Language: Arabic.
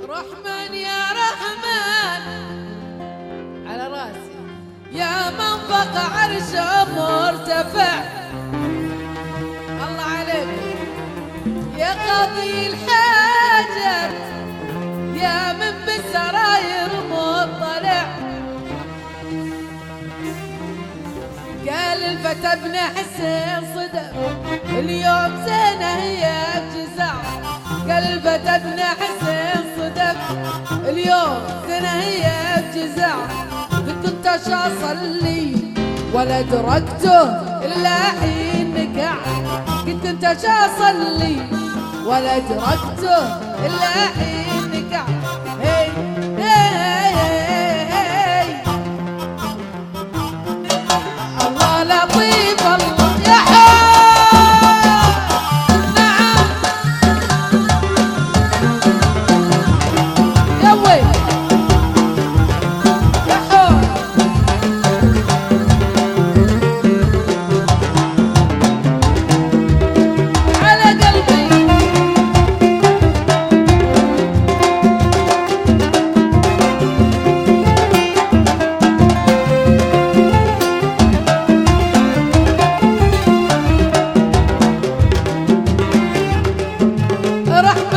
رحمن يا رحمن على راسي يا من فوق عرشه مرتفع، الله عليك يا قاضي الحاجات يا من بالسراير مطلع. قال الفتى ابن حسين صدق اليوم زينه هي بجزع، قال الفتى ابن حسين صدق اليوم زينه هي بجزع. كنت اصلي ولا ادركته الا حين نكع، كنت انت اصلي ولا ادركته الا حين نكع. هي هي هي الله لطيف الله يا حور. نعم يا وي يا حور. على قلبي رحمة